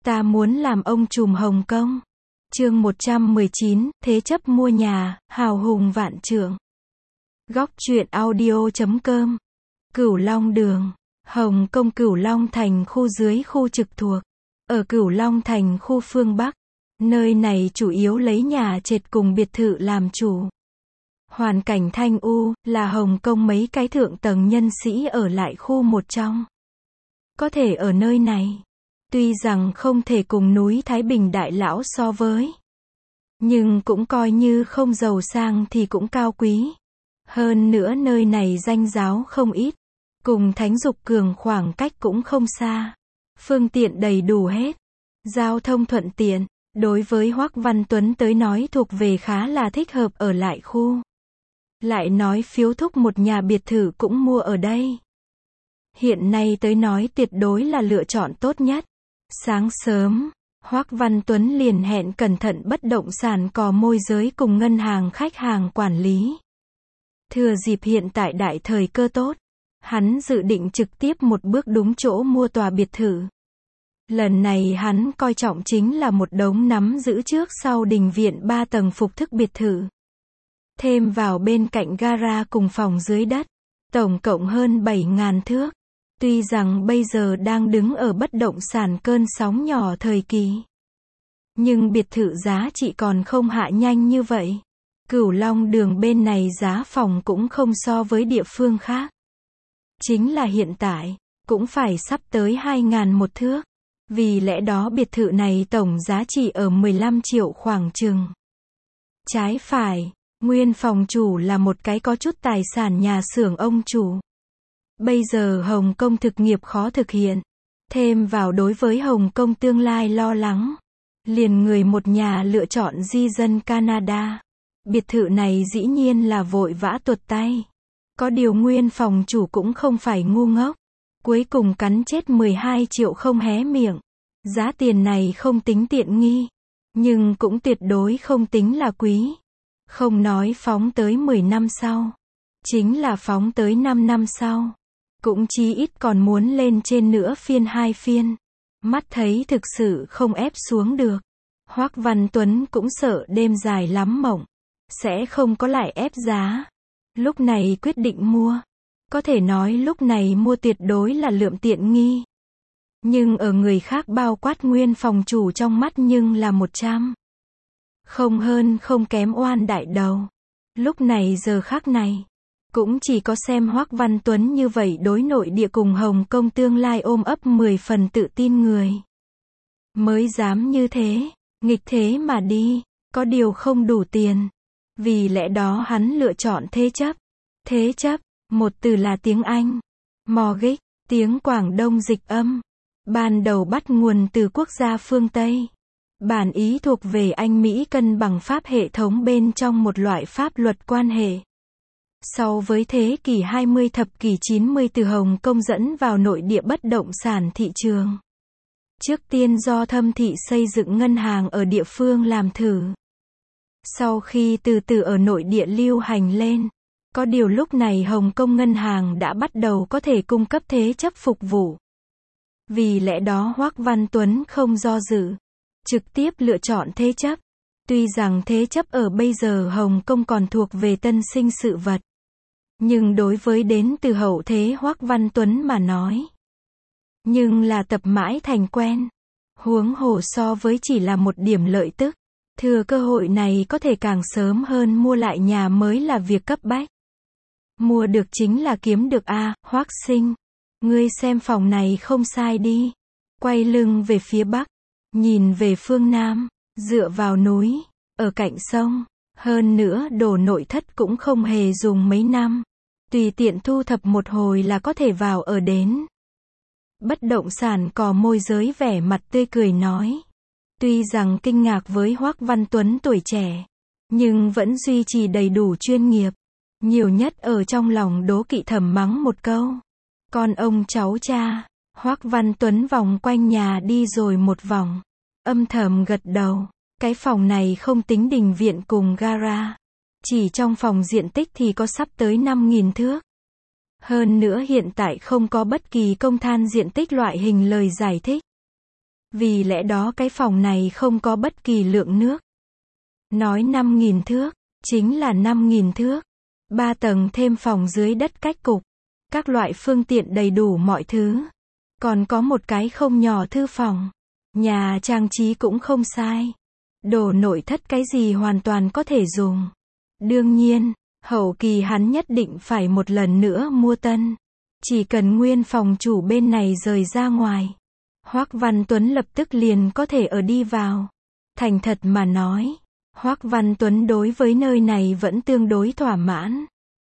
Ta muốn làm ông trùm Hồng Kông. Chương 119, thế chấp mua nhà, hào hùng vạn trượng. Góc truyện audio.com. Cửu Long Đường, Hồng Kông. Cửu Long Thành khu dưới khu trực thuộc. Ở Cửu Long Thành khu phương Bắc. Nơi này chủ yếu lấy nhà trệt cùng biệt thự làm chủ. Hoàn cảnh thanh u, là Hồng Kông mấy cái thượng tầng nhân sĩ ở lại khu một trong. Có thể ở nơi này, tuy rằng không thể cùng núi Thái Bình Đại Lão so với, nhưng cũng coi như không giàu sang thì cũng cao quý. Hơn nữa nơi này danh giáo không ít, cùng Thánh Dục Cường khoảng cách cũng không xa. Phương tiện đầy đủ hết, giao thông thuận tiện, đối với Hoắc Văn Tuấn tới nói thuộc về khá là thích hợp ở lại khu. Lại nói phiếu thúc một nhà biệt thự cũng mua ở đây. Hiện nay tới nói tuyệt đối là lựa chọn tốt nhất. Sáng sớm, Hoắc Văn Tuấn liền hẹn cẩn thận bất động sản cò môi giới cùng ngân hàng khách hàng quản lý. Thừa dịp hiện tại đại thời cơ tốt, hắn dự định trực tiếp một bước đúng chỗ mua tòa biệt thự. Lần này hắn coi trọng chính là một đống nắm giữ trước sau đình viện 3 tầng phục thức biệt thự. Thêm vào bên cạnh gara cùng phòng dưới đất, tổng cộng hơn 7.000 thước. Tuy rằng bây giờ đang đứng ở bất động sản cơn sóng nhỏ thời kỳ, nhưng biệt thự giá trị còn không hạ nhanh như vậy. Cửu Long Đường bên này giá phòng cũng không so với địa phương khác. Chính là hiện tại, cũng phải sắp tới 2.000 một thước. Vì lẽ đó biệt thự này tổng giá trị ở 15 triệu khoảng chừng. Trái phải, nguyên phòng chủ là một cái có chút tài sản nhà xưởng ông chủ. Bây giờ Hồng Kông thực nghiệp khó thực hiện, thêm vào đối với Hồng Kông tương lai lo lắng, liền người một nhà lựa chọn di dân Canada. Biệt thự này dĩ nhiên là vội vã tuột tay. Có điều nguyên phòng chủ cũng không phải ngu ngốc, cuối cùng cắn chết 12 triệu không hé miệng. Giá tiền này không tính tiện nghi, nhưng cũng tuyệt đối không tính là quý. Không nói phóng tới 10 năm sau, chính là phóng tới 5 năm sau, cũng chí ít còn muốn lên trên nữa phiên 2 phiên. Mắt thấy thực sự không ép xuống được. Hoắc Văn Tuấn cũng sợ đêm dài lắm mộng, sẽ không có lại ép giá. Lúc này quyết định mua. Có thể nói lúc này mua tuyệt đối là lượm tiện nghi. Nhưng ở người khác bao quát nguyên phòng chủ trong mắt nhưng là 100. Không hơn không kém oan đại đầu. Lúc này giờ khắc này, cũng chỉ có xem Hoắc Văn Tuấn như vậy đối nội địa cùng Hồng Kông tương lai ôm ấp 10 phần tự tin người, mới dám như thế, nghịch thế mà đi. Có điều không đủ tiền. Vì lẽ đó hắn lựa chọn thế chấp. Thế chấp, một từ là tiếng Anh. Mortgage, tiếng Quảng Đông dịch âm. Ban đầu bắt nguồn từ quốc gia phương Tây. Bản ý thuộc về Anh Mỹ cân bằng pháp hệ thống bên trong một loại pháp luật quan hệ. Sau với thế kỷ 20 thập kỷ 90 từ Hồng Kông dẫn vào nội địa bất động sản thị trường. Trước tiên do Thâm Thị xây dựng ngân hàng ở địa phương làm thử. Sau khi từ từ ở nội địa lưu hành lên. Có điều lúc này Hồng Kông ngân hàng đã bắt đầu có thể cung cấp thế chấp phục vụ. Vì lẽ đó Hoắc Văn Tuấn không do dự, trực tiếp lựa chọn thế chấp. Tuy rằng thế chấp ở bây giờ Hồng Kông còn thuộc về tân sinh sự vật, nhưng đối với đến từ hậu thế Hoắc Văn Tuấn mà nói, nhưng là tập mãi thành quen. Huống hồ so với chỉ là một điểm lợi tức, thừa cơ hội này có thể càng sớm hơn mua lại nhà mới là việc cấp bách. Mua được chính là kiếm được a. Hoắc sinh, ngươi xem phòng này không sai đi. Quay lưng về phía bắc, nhìn về phương nam, dựa vào núi, ở cạnh sông, hơn nữa đồ nội thất cũng không hề dùng mấy năm, tùy tiện thu thập một hồi là có thể vào ở đến. Bất động sản cò môi giới vẻ mặt tươi cười nói. Tuy rằng kinh ngạc với Hoắc Văn Tuấn tuổi trẻ, nhưng vẫn duy trì đầy đủ chuyên nghiệp. Nhiều nhất ở trong lòng đố kỵ thầm mắng một câu. Con ông cháu cha. Hoắc Văn Tuấn vòng quanh nhà đi rồi một vòng, âm thầm gật đầu. Cái phòng này không tính đình viện cùng gara, chỉ trong phòng diện tích thì có sắp tới 5.000 thước. Hơn nữa hiện tại không có bất kỳ công than diện tích loại hình lời giải thích. Vì lẽ đó cái phòng này không có bất kỳ lượng nước. Nói 5.000 thước, chính là 5.000 thước. 3 tầng thêm phòng dưới đất cách cục. Các loại phương tiện đầy đủ mọi thứ. Còn có một cái không nhỏ thư phòng. Nhà trang trí cũng không sai. Đồ nội thất cái gì hoàn toàn có thể dùng. Đương nhiên, hậu kỳ hắn nhất định phải một lần nữa mua tân. Chỉ cần nguyên phòng chủ bên này rời ra ngoài. Hoắc Văn Tuấn lập tức liền có thể ở đi vào. Thành thật mà nói, Hoắc Văn Tuấn đối với nơi này vẫn tương đối thỏa mãn.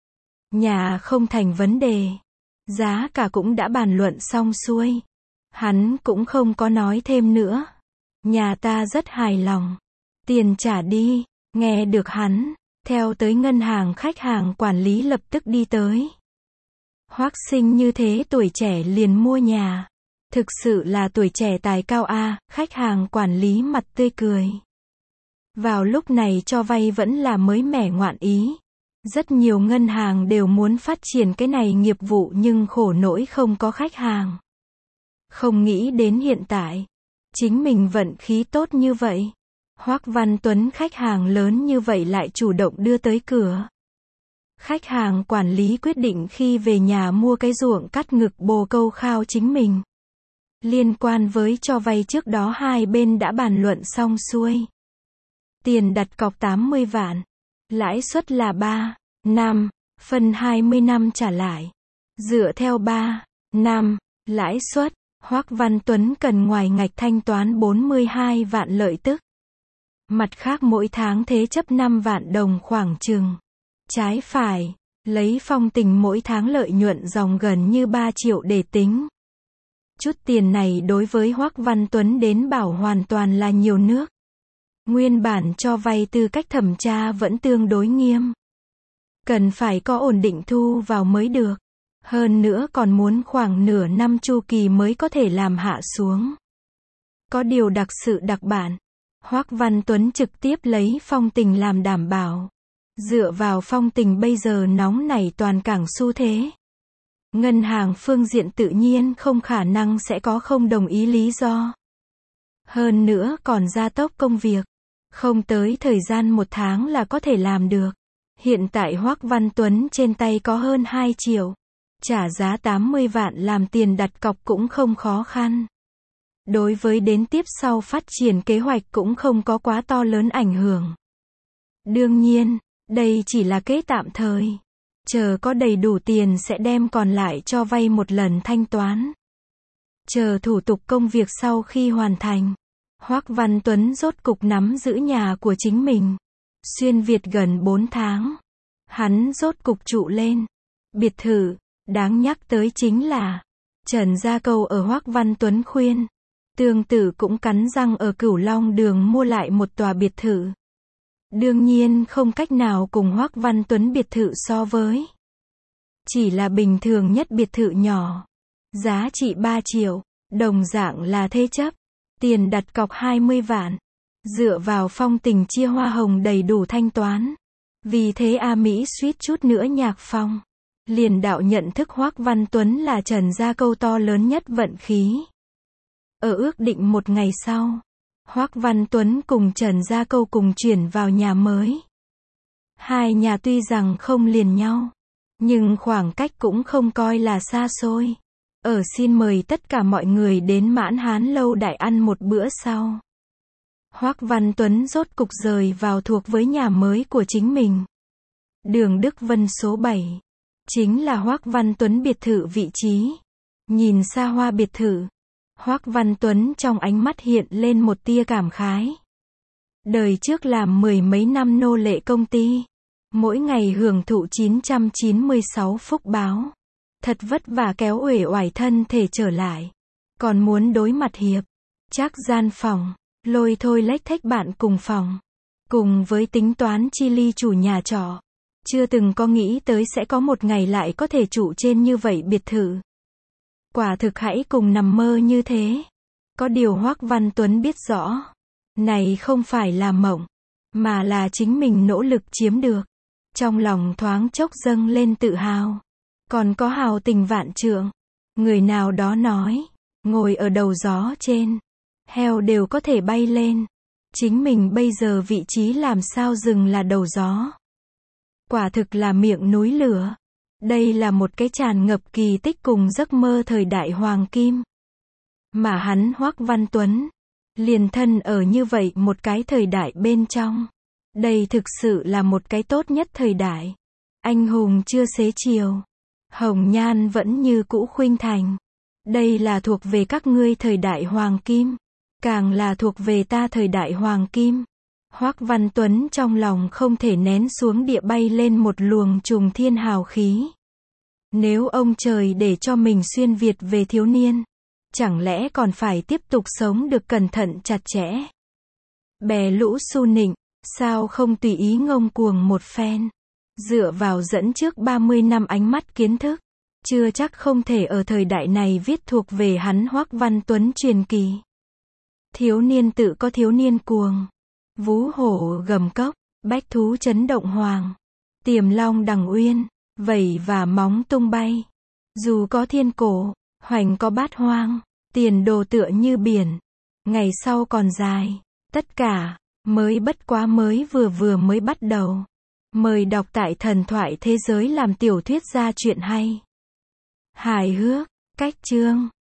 Nhà không thành vấn đề. Giá cả cũng đã bàn luận xong xuôi. Hắn cũng không có nói thêm nữa. Nhà ta rất hài lòng. Tiền trả đi. Nghe được hắn, theo tới ngân hàng khách hàng quản lý lập tức đi tới. Hoắc Sinh như thế tuổi trẻ liền mua nhà. Thực sự là tuổi trẻ tài cao a, khách hàng quản lý mặt tươi cười. Vào lúc này cho vay vẫn là mới mẻ ngoạn ý. Rất nhiều ngân hàng đều muốn phát triển cái này nghiệp vụ nhưng khổ nỗi không có khách hàng. Không nghĩ đến hiện tại, chính mình vận khí tốt như vậy. Hoắc Văn Tuấn khách hàng lớn như vậy lại chủ động đưa tới cửa. Khách hàng quản lý quyết định khi về nhà mua cái ruộng cắt ngực bồ câu khao chính mình. Liên quan với cho vay trước đó hai bên đã bàn luận xong xuôi. Tiền đặt cọc 80 vạn. Lãi suất là 3 năm, phân 20 năm trả lại. Dựa theo 3 năm, lãi suất, Hoắc Văn Tuấn cần ngoài ngạch thanh toán 42 vạn lợi tức. Mặt khác mỗi tháng thế chấp 5 vạn đồng khoảng chừng. Trái phải, lấy phong tình mỗi tháng lợi nhuận dòng gần như 3 triệu để tính. Chút tiền này đối với Hoắc Văn Tuấn đến bảo hoàn toàn là nhiều nước. Nguyên bản cho vay tư cách thẩm tra vẫn tương đối nghiêm. Cần phải có ổn định thu vào mới được. Hơn nữa còn muốn khoảng nửa năm chu kỳ mới có thể làm hạ xuống. Có điều đặc sự đặc bản. Hoắc Văn Tuấn trực tiếp lấy phong tình làm đảm bảo. Dựa vào phong tình bây giờ nóng nảy toàn cảng xu thế. Ngân hàng phương diện tự nhiên không khả năng sẽ có không đồng ý lý do. Hơn nữa còn gia tốc công việc. Không tới thời gian 1 tháng là có thể làm được. Hiện tại Hoắc Văn Tuấn trên tay có hơn 2 triệu. Trả giá 80 vạn làm tiền đặt cọc cũng không khó khăn. Đối với đến tiếp sau phát triển kế hoạch cũng không có quá to lớn ảnh hưởng. Đương nhiên, đây chỉ là kế tạm thời. Chờ có đầy đủ tiền sẽ đem còn lại cho vay một lần thanh toán. Chờ thủ tục công việc sau khi hoàn thành. Hoắc Văn Tuấn rốt cục nắm giữ nhà của chính mình. Xuyên Việt gần 4 tháng. Hắn rốt cục trụ lên. Biệt thự, đáng nhắc tới chính là Trần Gia Câu ở Hoắc Văn Tuấn khuyên. Tương tự cũng cắn răng ở Cửu Long đường mua lại một tòa biệt thự. Đương nhiên không cách nào cùng Hoắc Văn Tuấn biệt thự so với. Chỉ là bình thường nhất biệt thự nhỏ. Giá trị 3 triệu, đồng dạng là thế chấp. Tiền đặt cọc 20 vạn. Dựa vào phong tình chia hoa hồng đầy đủ thanh toán. Vì thế A Mỹ suýt chút nữa nhạc phong. Liền đạo nhận thức Hoắc Văn Tuấn là Trần Gia Câu to lớn nhất vận khí. Ở ước định một ngày sau, Hoắc Văn Tuấn cùng Trần Gia Câu cùng chuyển vào nhà mới. Hai nhà tuy rằng không liền nhau, nhưng khoảng cách cũng không coi là xa xôi. Ở xin mời tất cả mọi người đến Mãn Hán lâu đài ăn một bữa sau. Hoắc Văn Tuấn rốt cục rời vào thuộc với nhà mới của chính mình. Đường Đức Vân số 7. Chính là Hoắc Văn Tuấn biệt thự vị trí. Nhìn xa hoa biệt thự. Hoắc Văn Tuấn trong ánh mắt hiện lên một tia cảm khái. Đời trước làm 10 mấy năm nô lệ công ty. Mỗi ngày hưởng thụ 996 phúc báo. Thật vất vả kéo uể oải thân thể trở lại. Còn muốn đối mặt hiệp. Chắc gian phòng. Lôi thôi lách thách bạn cùng phòng. Cùng với tính toán chi ly chủ nhà trọ. Chưa từng có nghĩ tới sẽ có một ngày lại có thể trụ trên như vậy biệt thự. Quả thực hãy cùng nằm mơ như thế. Có điều Hoắc Văn Tuấn biết rõ. Này không phải là mộng. Mà là chính mình nỗ lực chiếm được. Trong lòng thoáng chốc dâng lên tự hào. Còn có hào tình vạn trượng. Người nào đó nói. Ngồi ở đầu gió trên. heo đều có thể bay lên. Chính mình bây giờ vị trí làm sao dừng là đầu gió. Quả thực là miệng núi lửa. Đây là một cái tràn ngập kỳ tích cùng giấc mơ thời đại hoàng kim. Mà hắn Hoắc Văn Tuấn, liền thân ở như vậy một cái thời đại bên trong. Đây thực sự là một cái tốt nhất thời đại. Anh hùng chưa xế chiều. Hồng nhan vẫn như cũ khuynh thành. Đây là thuộc về các ngươi thời đại hoàng kim. Càng là thuộc về ta thời đại hoàng kim. Hoắc Văn Tuấn trong lòng không thể nén xuống địa bay lên một luồng trùng thiên hào khí. Nếu ông trời để cho mình xuyên Việt về thiếu niên, chẳng lẽ còn phải tiếp tục sống được cẩn thận chặt chẽ. Bè lũ su nịnh, sao không tùy ý ngông cuồng một phen. Dựa vào dẫn trước 30 năm ánh mắt kiến thức, chưa chắc không thể ở thời đại này viết thuộc về hắn Hoắc Văn Tuấn truyền kỳ. Thiếu niên tự có thiếu niên cuồng. Vú hổ gầm cốc, bách thú chấn động hoàng. Tiềm long đằng uyên, vẩy và móng tung bay. Dù có thiên cổ, hoành có bát hoang, tiền đồ tựa như biển. Ngày sau còn dài, tất cả, mới bất quá mới vừa mới bắt đầu. Mời đọc tại Thần thoại thế giới làm tiểu thuyết ra chuyện hay. Hài hước, cách chương.